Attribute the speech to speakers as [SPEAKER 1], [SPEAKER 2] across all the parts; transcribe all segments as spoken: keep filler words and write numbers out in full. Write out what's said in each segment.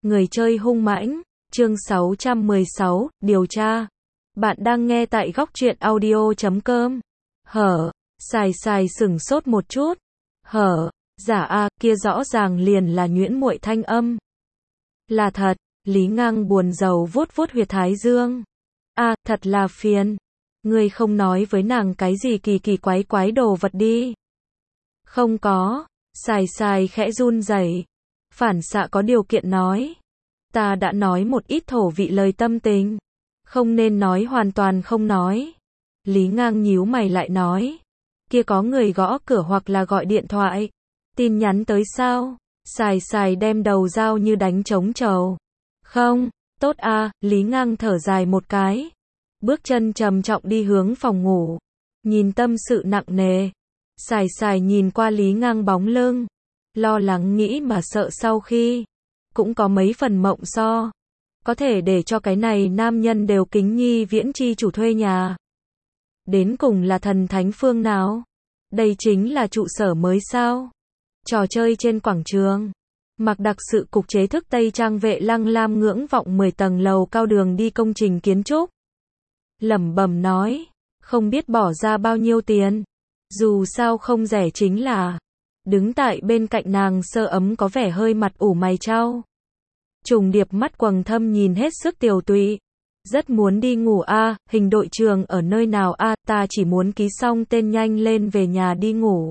[SPEAKER 1] Người chơi hung mãnh, chương sáu trăm mười sáu, điều tra. Bạn đang nghe tại góc truyện audio chấm com. Hở, xài xài sửng sốt một chút. Hở, giả a, kia rõ ràng liền là nhuyễn muội thanh âm. Là thật, Lý Ngang buồn rầu vuốt vuốt huyệt thái dương. A, thật là phiền. Ngươi không nói với nàng cái gì kỳ kỳ quái quái đồ vật đi. Không có, xài xài khẽ run rẩy. Phản xạ có điều kiện nói. Ta đã nói một ít thổ vị lời tâm tình. Không nên nói hoàn toàn không nói. Lý Ngang nhíu mày lại nói. Kia có người gõ cửa hoặc là gọi điện thoại. Tin nhắn tới sao? Xài xài đem đầu dao như đánh trống trầu. Không, tốt a, Lý Ngang thở dài một cái. Bước chân trầm trọng đi hướng phòng ngủ. Nhìn tâm sự nặng nề. Xài xài nhìn qua Lý Ngang bóng lưng. Lo lắng nghĩ mà sợ sau khi. Cũng có mấy phần mộng so. Có thể để cho cái này nam nhân đều kính nhi viễn chi chủ thuê nhà. Đến cùng là thần thánh phương nào? Đây chính là trụ sở mới sao? Trò chơi trên quảng trường. Mặc đặc sự cục chế thức Tây Trang Vệ Lăng Lam ngưỡng vọng mười tầng lầu cao đường đi công trình kiến trúc. Lẩm bẩm nói. Không biết bỏ ra bao nhiêu tiền. Dù sao không rẻ chính là. Đứng tại bên cạnh nàng Sơ Ấm có vẻ hơi mặt ủ mày chau. Trùng điệp mắt quầng thâm nhìn hết sức tiều tụy. Rất muốn đi ngủ a, à, hình đội trường ở nơi nào a, à, ta chỉ muốn ký xong tên nhanh lên về nhà đi ngủ.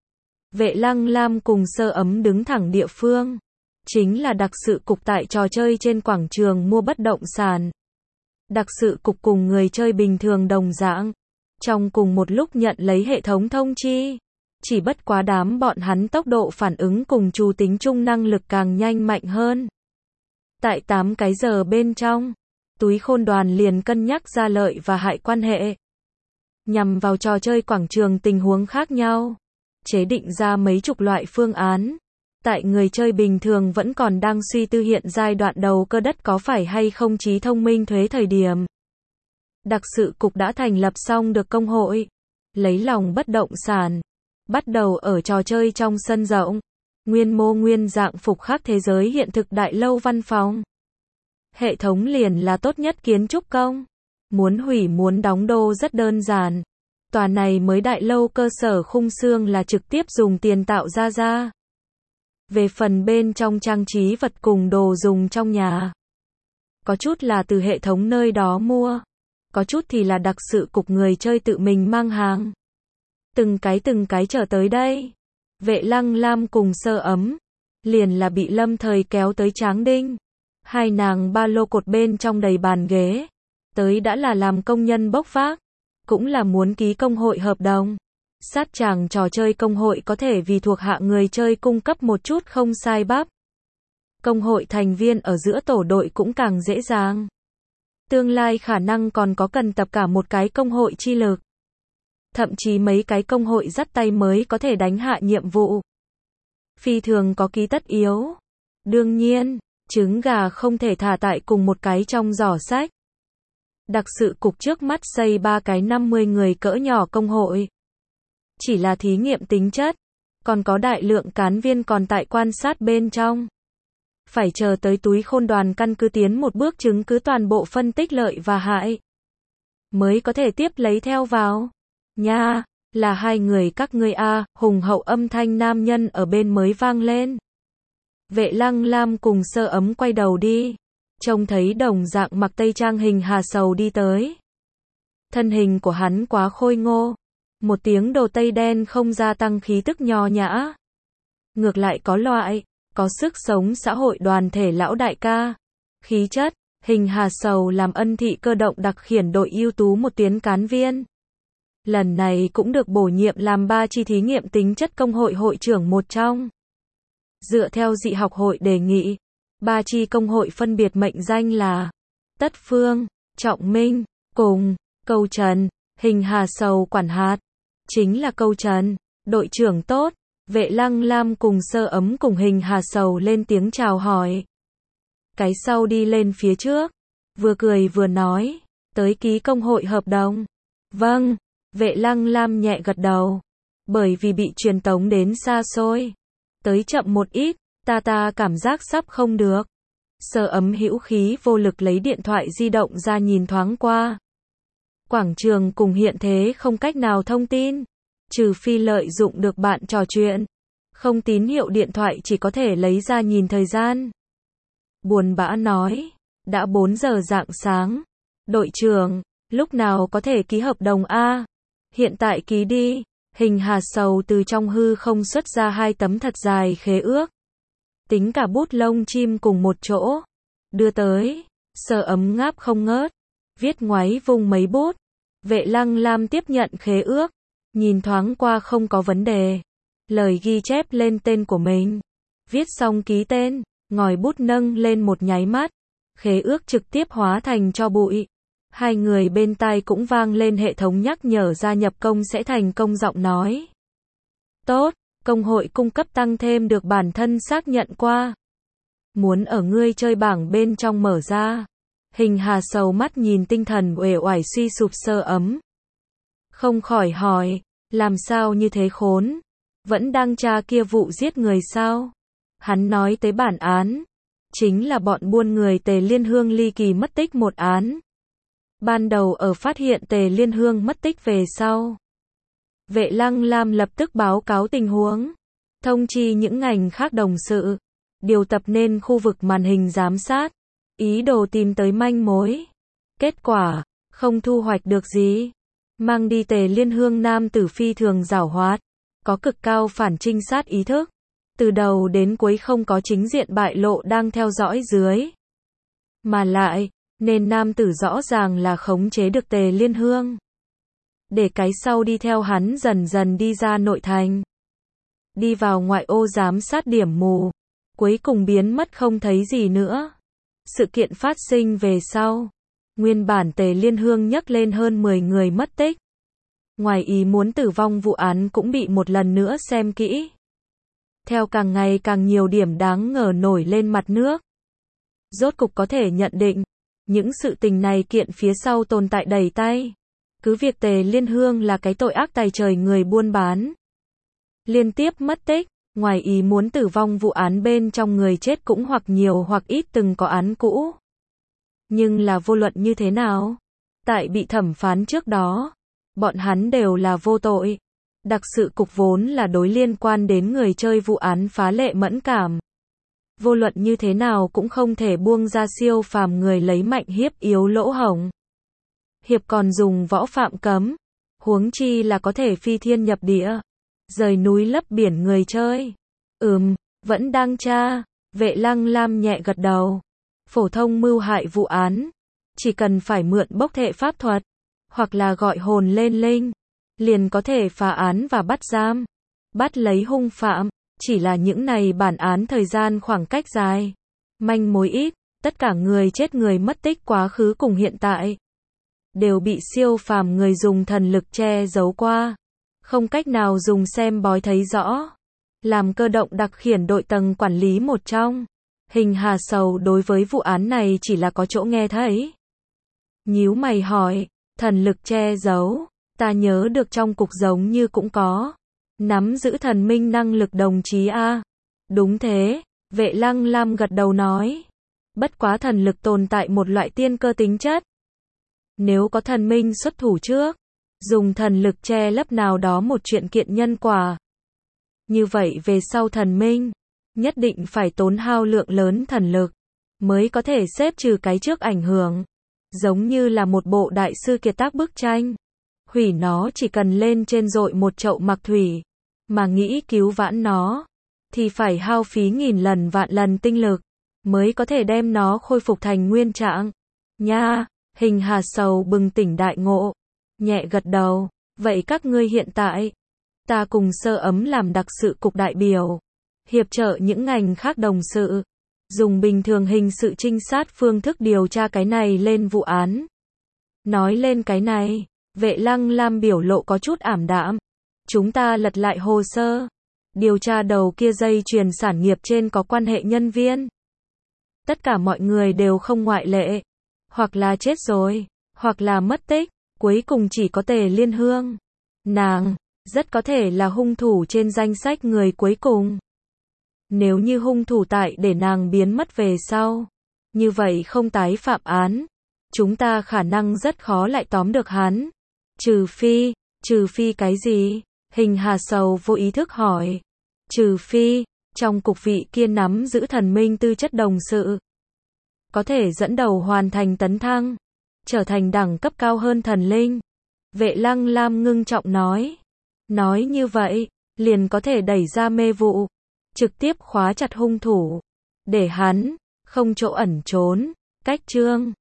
[SPEAKER 1] Vệ Lăng Lam cùng Sơ Ấm đứng thẳng địa phương. Chính là đặc sự cục tại trò chơi trên quảng trường mua bất động sản. Đặc sự cục cùng người chơi bình thường đồng dạng. Trong cùng một lúc nhận lấy hệ thống thông chi. Chỉ bất quá đám bọn hắn tốc độ phản ứng cùng trù tính chung năng lực càng nhanh mạnh hơn. Tại tám cái giờ bên trong, túi khôn đoàn liền cân nhắc ra lợi và hại quan hệ. Nhằm vào trò chơi quảng trường tình huống khác nhau. Chế định ra mấy chục loại phương án. Tại người chơi bình thường vẫn còn đang suy tư hiện giai đoạn đầu cơ đất có phải hay không trí thông minh thuế thời điểm. Đặc sự cục đã thành lập xong được công hội. Lấy lòng bất động sản. Bắt đầu ở trò chơi trong sân rộng. Nguyên mô nguyên dạng phục khắc thế giới hiện thực đại lâu văn phòng. Hệ thống liền là tốt nhất kiến trúc công. Muốn hủy muốn đóng đô rất đơn giản. Tòa này mới đại lâu cơ sở khung xương là trực tiếp dùng tiền tạo ra ra. Về phần bên trong trang trí vật cùng đồ dùng trong nhà. Có chút là từ hệ thống nơi đó mua. Có chút thì là đặc sự cục người chơi tự mình mang hàng. Từng cái từng cái trở tới đây. Vệ Lăng Lam cùng Sơ Ấm. Liền là bị lâm thời kéo tới Tráng Đinh. Hai nàng ba lô cột bên trong đầy bàn ghế. Tới đã là làm công nhân bốc vác. Cũng là muốn ký công hội hợp đồng. Sát chàng trò chơi công hội có thể vì thuộc hạ người chơi cung cấp một chút không sai bắp. Công hội thành viên ở giữa tổ đội cũng càng dễ dàng. Tương lai khả năng còn có cần tập cả một cái công hội chi lực. Thậm chí mấy cái công hội dắt tay mới có thể đánh hạ nhiệm vụ. Phi thường có ký tất yếu. Đương nhiên, trứng gà không thể thả tại cùng một cái trong giỏ sách. Đặc sự cục trước mắt xây ba cái năm mươi người cỡ nhỏ công hội. Chỉ là thí nghiệm tính chất. Còn có đại lượng cán viên còn tại quan sát bên trong. Phải chờ tới túi khôn đoàn căn cứ tiến một bước chứng cứ toàn bộ phân tích lợi và hại. Mới có thể tiếp lấy theo vào. Nha, là hai người các ngươi a, hùng hậu âm thanh nam nhân ở bên mới vang lên. Vệ Lăng Lam cùng Sơ Ấm quay đầu đi. Trông thấy đồng dạng mặc tây trang hình Hà Sầu đi tới. Thân hình của hắn quá khôi ngô. Một tiếng đồ tây đen không gia tăng khí tức nho nhã. Ngược lại có loại, có sức sống xã hội đoàn thể lão đại ca. Khí chất, hình Hà Sầu làm ân thị cơ động đặc khiển đội ưu tú một tiến cán viên. Lần này cũng được bổ nhiệm làm ba chi thí nghiệm tính chất công hội hội trưởng một trong. Dựa theo dị học hội đề nghị, ba chi công hội phân biệt mệnh danh là Tất Phương, Trọng Minh, cùng Câu Trần. Hình Hà Sầu quản hạt. Chính là Câu Trần, đội trưởng tốt. Vệ Lăng Lam cùng Sơ Ấm cùng hình Hà Sầu lên tiếng chào hỏi. Cái sau đi lên phía trước. Vừa cười vừa nói. Tới ký công hội hợp đồng. Vâng. Vệ Lăng Lam nhẹ gật đầu. Bởi vì bị truyền tống đến xa xôi. Tới chậm một ít. Ta ta cảm giác sắp không được. Sơ ấm hữu khí vô lực lấy điện thoại di động ra nhìn thoáng qua. Quảng trường cùng hiện thế không cách nào thông tin, trừ phi lợi dụng được bạn trò chuyện. Không tín hiệu điện thoại chỉ có thể lấy ra nhìn thời gian. Buồn bã nói, đã bốn giờ rạng sáng. Đội trưởng, lúc nào có thể ký hợp đồng a? Hiện tại ký đi. Hình Hà Sầu từ trong hư không xuất ra hai tấm thật dài khế ước. Tính cả bút lông chim cùng một chỗ. Đưa tới. Sơ ấm ngáp không ngớt. Viết ngoáy vùng mấy bút. Vệ Lăng Lam tiếp nhận khế ước. Nhìn thoáng qua không có vấn đề. Lời ghi chép lên tên của mình. Viết xong ký tên. Ngòi bút nâng lên một nháy mắt. Khế ước trực tiếp hóa thành tro bụi. Hai người bên tai cũng vang lên hệ thống nhắc nhở gia nhập công sẽ thành công giọng nói. Tốt, công hội cung cấp tăng thêm được bản thân xác nhận qua. Muốn ở ngươi chơi bảng bên trong mở ra. Hình Hà Sầu mắt nhìn tinh thần uể oải suy sụp Sơ ấm. Không khỏi hỏi, làm sao như thế khốn? Vẫn đang tra kia vụ giết người sao? Hắn nói tới bản án. Chính là bọn buôn người Tề Liên Hương ly kỳ mất tích một án. Ban đầu ở phát hiện Tề Liên Hương mất tích về sau. Vệ Lăng Lam lập tức báo cáo tình huống. Thông chi những ngành khác đồng sự. Điều tập nên khu vực màn hình giám sát. Ý đồ tìm tới manh mối. Kết quả, không thu hoạch được gì. Mang đi Tề Liên Hương nam tử phi thường giảo hoạt. Có cực cao phản trinh sát ý thức. Từ đầu đến cuối không có chính diện bại lộ đang theo dõi dưới. Mà lại, nên nam tử rõ ràng là khống chế được Tề Liên Hương. Để cái sau đi theo hắn dần dần đi ra nội thành. Đi vào ngoại ô giám sát điểm mù. Cuối cùng biến mất không thấy gì nữa. Sự kiện phát sinh về sau. Nguyên bản Tề Liên Hương nhắc lên hơn mười người mất tích. Ngoài ý muốn tử vong vụ án cũng bị một lần nữa xem kỹ. Theo càng ngày càng nhiều điểm đáng ngờ nổi lên mặt nước. Rốt cục có thể nhận định. Những sự tình này kiện phía sau tồn tại đầy tay. Cứ việc Tề Liên Hương là cái tội ác tày trời người buôn bán. Liên tiếp mất tích, ngoài ý muốn tử vong vụ án bên trong người chết cũng hoặc nhiều hoặc ít từng có án cũ. Nhưng là vô luận như thế nào? Tại bị thẩm phán trước đó, bọn hắn đều là vô tội. Đặc sự cục vốn là đối liên quan đến người chơi vụ án phá lệ mẫn cảm. Vô luận như thế nào cũng không thể buông ra siêu phàm người lấy mạnh hiếp yếu lỗ hổng. Hiệp còn dùng võ phạm cấm, huống chi là có thể phi thiên nhập địa, rời núi lấp biển người chơi. Ừm, vẫn đang tra. Vệ Lăng Lam nhẹ gật đầu. Phổ thông mưu hại vụ án, chỉ cần phải mượn bốc thệ pháp thuật, hoặc là gọi hồn lên linh, liền có thể phá án và bắt giam, bắt lấy hung phạm. Chỉ là những này bản án thời gian khoảng cách dài, manh mối ít, tất cả người chết người mất tích quá khứ cùng hiện tại đều bị siêu phàm người dùng thần lực che giấu qua, không cách nào dùng xem bói thấy rõ. Làm cơ động đặc khiển đội tầng quản lý một trong, Hình Hà Sầu đối với vụ án này chỉ là có chỗ nghe thấy. Nhíu mày hỏi, thần lực che giấu, ta nhớ được trong cục giống như cũng có. Nắm giữ thần minh năng lực đồng chí a. Đúng thế, Vệ Lăng Lam gật đầu nói. Bất quá thần lực tồn tại một loại tiên cơ tính chất. Nếu có thần minh xuất thủ trước, dùng thần lực che lấp nào đó một chuyện kiện nhân quả. Như vậy về sau thần minh, nhất định phải tốn hao lượng lớn thần lực, mới có thể xếp trừ cái trước ảnh hưởng. Giống như là một bộ đại sư kiệt tác bức tranh. Hủy nó chỉ cần lên trên dội một chậu mặc thủy. Mà nghĩ cứu vãn nó, thì phải hao phí nghìn lần vạn lần tinh lực, mới có thể đem nó khôi phục thành nguyên trạng. Nha, Hình Hà Sầu bừng tỉnh đại ngộ, nhẹ gật đầu, vậy các ngươi hiện tại, ta cùng Sơ ấm làm đặc sự cục đại biểu, hiệp trợ những ngành khác đồng sự, dùng bình thường hình sự trinh sát phương thức điều tra cái này lên vụ án. Nói lên cái này, Vệ Lăng Lam biểu lộ có chút ảm đạm. Chúng ta lật lại hồ sơ, điều tra đầu kia dây chuyền sản nghiệp trên có quan hệ nhân viên. Tất cả mọi người đều không ngoại lệ, hoặc là chết rồi, hoặc là mất tích, cuối cùng chỉ có Tề Liên Hương. Nàng, rất có thể là hung thủ trên danh sách người cuối cùng. Nếu như hung thủ tại để nàng biến mất về sau, Như vậy không tái phạm án, chúng ta khả năng rất khó lại tóm được hắn. Trừ phi, trừ phi cái gì? Hình Hà Sầu vô ý thức hỏi. Trừ phi, trong cục vị kia nắm giữ thần minh tư chất đồng sự, có thể dẫn đầu hoàn thành tấn thăng, trở thành đẳng cấp cao hơn thần linh. Vệ Lăng Lam ngưng trọng nói. Nói như vậy, liền có thể đẩy ra mê vụ, trực tiếp khóa chặt hung thủ, để hắn không chỗ ẩn trốn. Cách chương